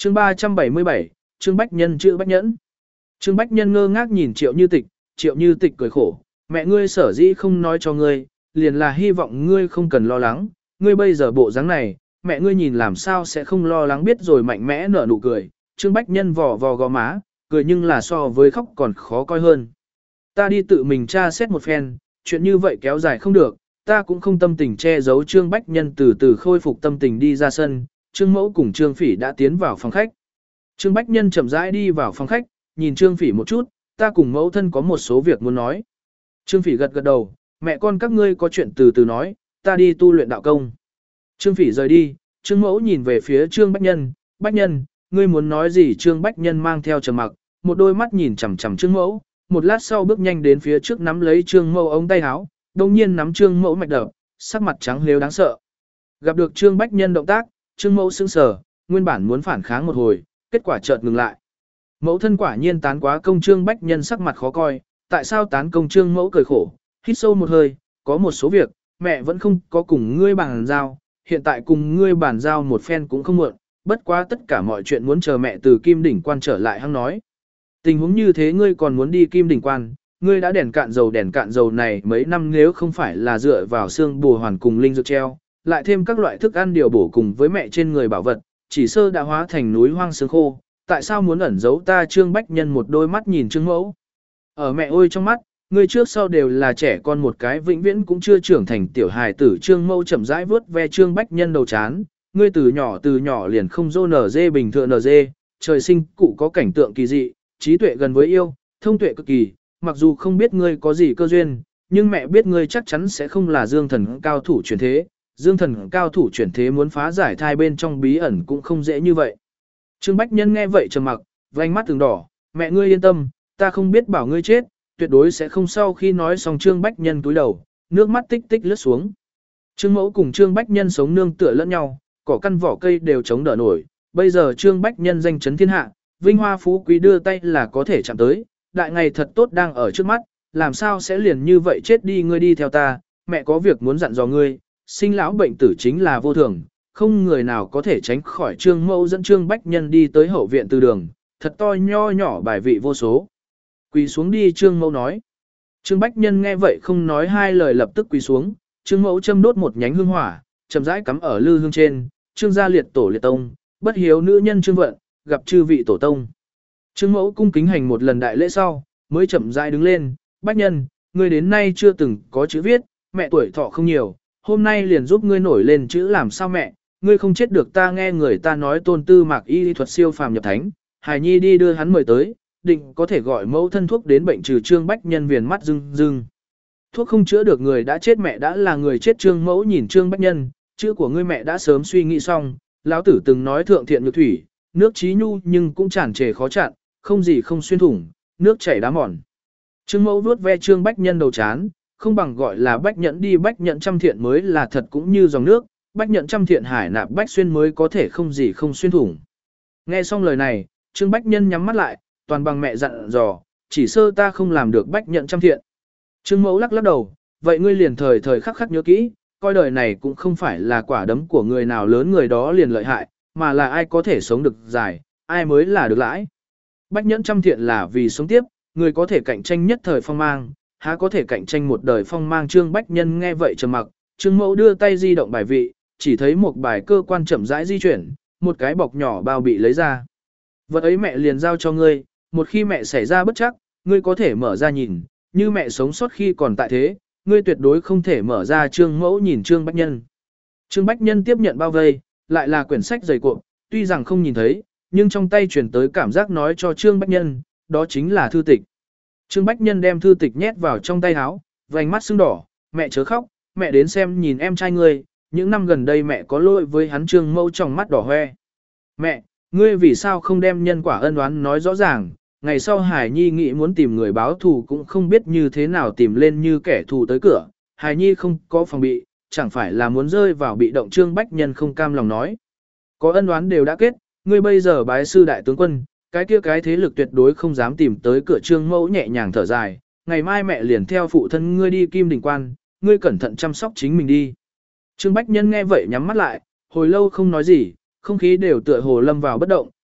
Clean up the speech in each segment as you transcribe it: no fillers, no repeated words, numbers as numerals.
Chương 377, Trương Bách Nhân chữ Bách Nhẫn. Trương Bách Nhân ngơ ngác nhìn Triệu Như Tịch cười khổ, mẹ ngươi sở dĩ không nói cho ngươi, liền là hy vọng ngươi không cần lo lắng, ngươi bây giờ bộ dáng này, mẹ ngươi nhìn làm sao sẽ không lo lắng biết rồi mạnh mẽ nở nụ cười. Trương Bách Nhân vò vò gò má, cười nhưng là so với khóc còn khó coi hơn. Ta đi tự mình tra xét một phen, chuyện như vậy kéo dài không được, ta cũng không tâm tình che giấu. Trương Bách Nhân từ từ khôi phục tâm tình đi ra sân, Trương Mẫu cùng Trương Phỉ đã tiến vào phòng khách. Trương Bách Nhân chậm rãi đi vào phòng khách, nhìn Trương Phỉ một chút, ta cùng mẫu thân có một số việc muốn nói. Trương Phỉ gật gật đầu, mẹ con các ngươi có chuyện từ từ nói, ta đi tu luyện đạo công. Trương Phỉ rời đi, Trương Mẫu nhìn về phía Trương Bách Nhân, ngươi muốn nói gì? Trương Bách Nhân mang theo trầm mặc, một đôi mắt nhìn chằm chằm Trương Mẫu, một lát sau bước nhanh đến phía trước nắm lấy Trương Mẫu ống tay áo, đồng nhiên nắm Trương Mẫu mạch đập, sắc mặt trắng lếu đáng sợ. Gặp được Trương Bách Nhân động tác, Trương Mẫu sững sờ, nguyên bản muốn phản kháng một hồi, kết quả chợt ngừng lại. Mẫu thân quả nhiên tán quá công. Trương Bách Nhân sắc mặt khó coi, tại sao tán công? Trương Mẫu cười khổ, hít sâu một hơi, có một số việc, mẹ vẫn không có cùng ngươi bàn giao, hiện tại cùng ngươi bàn giao một phen cũng không muộn, bất quá tất cả mọi chuyện muốn chờ mẹ từ Kim Đỉnh Quan trở lại hăng nói. Tình huống như thế ngươi còn muốn đi Kim Đỉnh Quan, ngươi đã đèn cạn dầu này mấy năm, nếu không phải là dựa vào xương bùa hoàn cùng linh dược treo, lại thêm các loại thức ăn điều bổ cùng với mẹ trên người bảo vật, chỉ sơ đã hóa thành núi hoang xương khô, tại sao muốn ẩn giấu ta? Trương Bách Nhân một đôi mắt nhìn Trương Mẫu. Ở mẹ ôi trong mắt, ngươi trước sau đều là trẻ con một cái, vĩnh viễn cũng chưa trưởng thành tiểu hài tử. Trương Mẫu chậm rãi vuốt ve Trương Bách Nhân đầu chán, ngươi từ nhỏ liền không dô nở dê bình thường nở dê, trời sinh cụ có cảnh tượng kỳ dị, trí tuệ gần với yêu, thông tuệ cực kỳ, mặc dù không biết ngươi có gì cơ duyên, nhưng mẹ biết ngươi chắc chắn sẽ không là dương thần cao thủ chuyển thế. Dương thần cao thủ chuyển thế muốn phá giải thai bên trong bí ẩn cũng không dễ như vậy. Trương Bách Nhân nghe vậy trầm mặc, vành mắt từng đỏ, mẹ ngươi yên tâm, ta không biết bảo ngươi chết, tuyệt đối sẽ không. Sau khi nói xong Trương Bách Nhân túi đầu, nước mắt tích tích lướt xuống. Trương Mẫu cùng Trương Bách Nhân sống nương tựa lẫn nhau, cỏ căn vỏ cây đều chống đỡ nổi, bây giờ Trương Bách Nhân danh chấn thiên hạ, vinh hoa phú quý đưa tay là có thể chạm tới, đại ngày thật tốt đang ở trước mắt, làm sao sẽ liền như vậy chết đi? Ngươi đi theo ta, mẹ có việc muốn dặn dò ngươi, sinh lão bệnh tử chính là vô thường, không người nào có thể tránh khỏi. Trương Mẫu dẫn Trương Bách Nhân đi tới hậu viện từ đường, thật to nho nhỏ bài vị vô số. Quỳ xuống đi, Trương Mẫu nói. Trương Bách Nhân nghe vậy không nói hai lời lập tức quỳ xuống. Trương Mẫu châm đốt một nhánh hương hỏa, chậm rãi cắm ở lư hương trên. Trương gia liệt tổ liệt tông, bất hiếu nữ nhân Trương Vận, gặp chư vị tổ tông. Trương Mẫu cung kính hành một lần đại lễ sau, mới chậm rãi đứng lên. Bách Nhân, ngươi đến nay chưa từng có chữ viết, mẹ tuổi thọ không nhiều, hôm nay liền giúp ngươi nổi lên chữ. Làm sao mẹ, ngươi không chết được? Ta nghe người ta nói Tôn Tư Mạc y thuật siêu phàm nhập thánh, Hải Nhi đi đưa hắn mời tới, định có thể gọi mẫu thân thuốc đến bệnh trừ. Trương Bách Nhân viền mắt rưng rưng. Thuốc không chữa được người đã chết, mẹ đã là người chết. Trương Mẫu nhìn Trương Bách Nhân, chữ của ngươi mẹ đã sớm suy nghĩ xong, lão tử từng nói thượng thiện nhược thủy, nước trí nhu nhưng cũng tràn trề khó chặn, không gì không xuyên thủng, nước chảy đá mòn. Trương Mẫu vuốt ve Trương Bách Nhân đầu chán, không bằng gọi là Bách Nhẫn đi, Bách Nhẫn trăm thiện mới là thật, cũng như dòng nước, Bách Nhẫn trăm thiện hải nạp bách xuyên mới có thể không gì không xuyên thủng. Nghe xong lời này, Trương Bách Nhân nhắm mắt lại, toàn bằng mẹ dặn dò, chỉ sơ ta không làm được Bách Nhẫn trăm thiện. Trương Mẫu lắc lắc đầu, vậy ngươi liền thời thời khắc khắc nhớ kỹ, coi đời này cũng không phải là quả đấm của người nào lớn người đó liền lợi hại, mà là ai có thể sống được dài, ai mới là được lãi. Bách Nhẫn trăm thiện là vì sống tiếp, người có thể cạnh tranh nhất thời phong mang, há có thể cạnh tranh một đời phong mang. Trương Bách Nhân nghe vậy trầm mặc. Trương Mẫu đưa tay di động bài vị, chỉ thấy một bài cơ quan chậm rãi di chuyển, một cái bọc nhỏ bao bị lấy ra. Vật ấy mẹ liền giao cho ngươi, một khi mẹ xảy ra bất chắc, ngươi có thể mở ra nhìn, như mẹ sống sót khi còn tại thế, ngươi tuyệt đối không thể mở ra. Trương Mẫu nhìn Trương Bách Nhân. Trương Bách Nhân tiếp nhận bao vây, lại là quyển sách dày cuộn, tuy rằng không nhìn thấy, nhưng trong tay truyền tới cảm giác nói cho Trương Bách Nhân, đó chính là thư tịch. Trương Bách Nhân đem thư tịch nhét vào trong tay áo, vành mắt sưng đỏ, mẹ chớ khóc, mẹ đến xem nhìn em trai ngươi, những năm gần đây mẹ có lỗi với hắn. Trương Mẫu trong mắt đỏ hoe. Mẹ, ngươi vì sao không đem nhân quả ân oán nói rõ ràng, ngày sau Hải Nhi nghĩ muốn tìm người báo thù cũng không biết như thế nào tìm lên như kẻ thù tới cửa, Hải Nhi không có phòng bị, chẳng phải là muốn rơi vào bị động. Trương Bách Nhân không cam lòng nói. Có ân oán đều đã kết, ngươi bây giờ bái sư đại tướng quân, cái kia cái thế lực tuyệt đối không dám tìm tới cửa. Trương Mẫu nhẹ nhàng thở dài, ngày mai mẹ liền theo phụ thân ngươi đi Kim Đỉnh Quan, ngươi cẩn thận chăm sóc chính mình đi. Trương Bách Nhân nghe vậy nhắm mắt lại, hồi lâu không nói gì, không khí đều tựa hồ lâm vào bất động.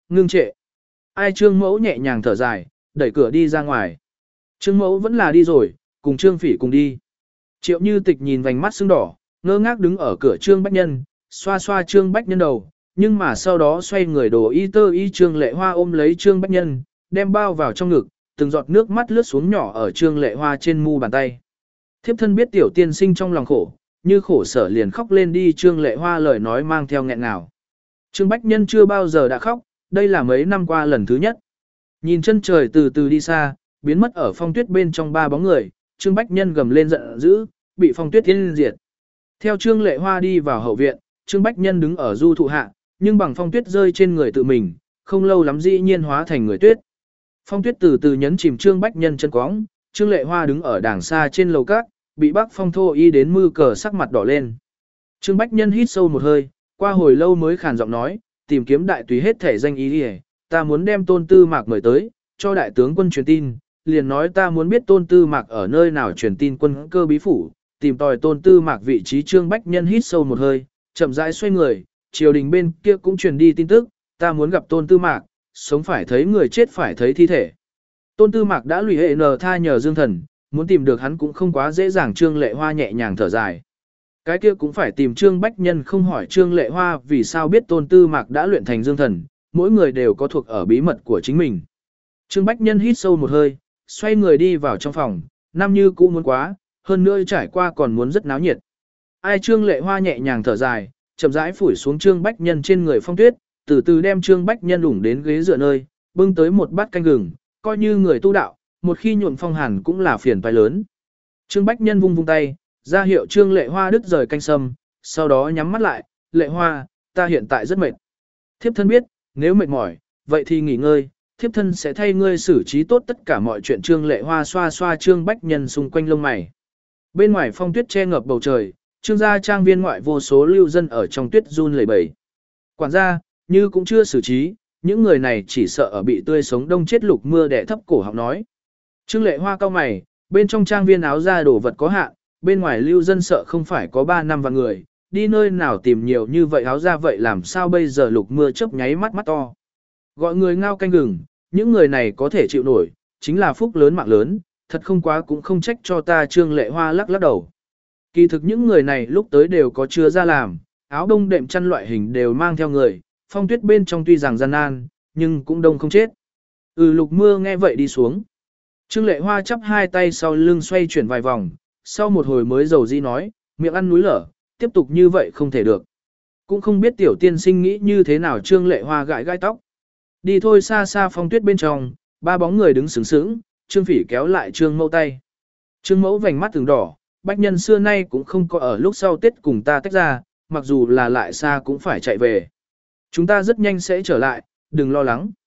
ngưng trệ. Ai Trương Mẫu nhẹ nhàng thở dài, đẩy cửa đi ra ngoài. Trương Mẫu vẫn là đi rồi, cùng Trương Phỉ cùng đi. Triệu Như Tịch nhìn vành mắt sưng đỏ, ngơ ngác đứng ở cửa Trương Bách Nhân, xoa xoa Trương Bách Nhân đầu, nhưng mà sau đó xoay người đồ y tơ y Trương Lệ Hoa ôm lấy Trương Bách Nhân, đem bao vào trong ngực, từng giọt nước mắt lướt xuống nhỏ ở Trương Lệ Hoa trên mu bàn tay. Thiếp thân biết tiểu tiên sinh trong lòng khổ, như khổ sở liền khóc lên đi. Trương Lệ Hoa lời nói mang theo nghẹn ngào. Trương Bách Nhân chưa bao giờ đã khóc, đây là mấy năm qua lần thứ nhất. Nhìn chân trời từ từ đi xa, biến mất ở phong tuyết bên trong ba bóng người, Trương Bách Nhân gầm lên giận dữ, bị phong tuyết tiên diệt. Theo Trương Lệ Hoa đi vào hậu viện, Trương Bách Nhân đứng ở du thụ hạ, nhưng bằng phong tuyết rơi trên người tự mình, không lâu lắm dĩ nhiên hóa thành người tuyết. Phong tuyết từ từ nhấn chìm Trương Bách Nhân chân cóng, Trương Lệ Hoa đứng ở đàng xa trên lầu cát, bị bắc phong thô y đến mư cờ sắc mặt đỏ lên. Trương Bách Nhân hít sâu một hơi, qua hồi lâu mới khàn giọng nói, tìm kiếm đại tùy hết thể danh ý đi, ta muốn đem Tôn Tư Mạc mời tới, cho đại tướng quân truyền tin, liền nói ta muốn biết Tôn Tư Mạc ở nơi nào truyền tin quân cơ bí phủ, tìm tòi Tôn Tư Mạc vị trí. Trương Bách Nhân hít sâu một hơi, chậm rãi xoay người, triều đình bên kia cũng truyền đi tin tức, ta muốn gặp Tôn Tư Mạc, sống phải thấy người chết phải thấy thi thể. Tôn Tư Mạc đã lùi hệ nờ tha nhờ Dương Thần, muốn tìm được hắn cũng không quá dễ dàng. Trương Lệ Hoa nhẹ nhàng thở dài. Cái kia cũng phải tìm Trương Bách Nhân không hỏi Trương Lệ Hoa vì sao biết Tôn Tư Mạc đã luyện thành Dương Thần, mỗi người đều có thuộc ở bí mật của chính mình. Trương Bách Nhân hít sâu một hơi, xoay người đi vào trong phòng, năm như cũ muốn quá, hơn nữa trải qua còn muốn rất náo nhiệt. Ai Trương Lệ Hoa nhẹ nhàng thở dài, chậm rãi phủi xuống Trương Bách Nhân trên người phong tuyết, từ từ đem Trương Bách Nhân ủng đến ghế dựa nơi, bưng tới một bát canh gừng, coi như người tu đạo, một khi nhuộm phong hàn cũng là phiền toái lớn. Trương Bách Nhân vung vung tay, ra hiệu Trương Lệ Hoa đứt rời canh sâm, sau đó nhắm mắt lại, Lệ Hoa, ta hiện tại rất mệt. Thiếp thân biết, nếu mệt mỏi, vậy thì nghỉ ngơi, thiếp thân sẽ thay ngươi xử trí tốt tất cả mọi chuyện. Trương Lệ Hoa xoa xoa Trương Bách Nhân xung quanh lông mày. Bên ngoài phong tuyết che ngập bầu trời, Trương gia trang viên ngoại vô số lưu dân ở trong tuyết run lẩy bẩy. Quản gia, như cũng chưa xử trí, những người này chỉ sợ ở bị tươi sống đông chết lục mưa đè thấp cổ họng nói. Trương Lệ Hoa cau mày, bên trong trang viên áo da đồ vật có hạn, bên ngoài lưu dân sợ không phải có 3 năm vạn người, đi nơi nào tìm nhiều như vậy áo da, vậy làm sao bây giờ? Lục mưa chớp nháy mắt mắt to. Gọi người ngao canh gừng, những người này có thể chịu nổi, chính là phúc lớn mạng lớn, thật không quá cũng không trách cho ta. Trương Lệ Hoa lắc lắc đầu. Kỳ thực những người này lúc tới đều có chứa ra làm, áo đông đệm chăn loại hình đều mang theo người, phong tuyết bên trong tuy rằng gian nan, nhưng cũng đông không chết. Lục mưa nghe vậy đi xuống. Trương Lệ Hoa chắp hai tay sau lưng xoay chuyển vài vòng, sau một hồi mới dầu dĩ nói, miệng ăn núi lở, tiếp tục như vậy không thể được. Cũng không biết tiểu tiên sinh nghĩ như thế nào. Trương Lệ Hoa gãi gai tóc. Đi thôi. Xa xa phong tuyết bên trong, ba bóng người đứng sướng sướng, Trương Phỉ kéo lại Trương Mẫu tay. Trương Mẫu vành mắt từng đỏ, Bách Nhân xưa nay cũng không có ở lúc sau Tết cùng ta tách ra, mặc dù là lại xa cũng phải chạy về. Chúng ta rất nhanh sẽ trở lại, đừng lo lắng.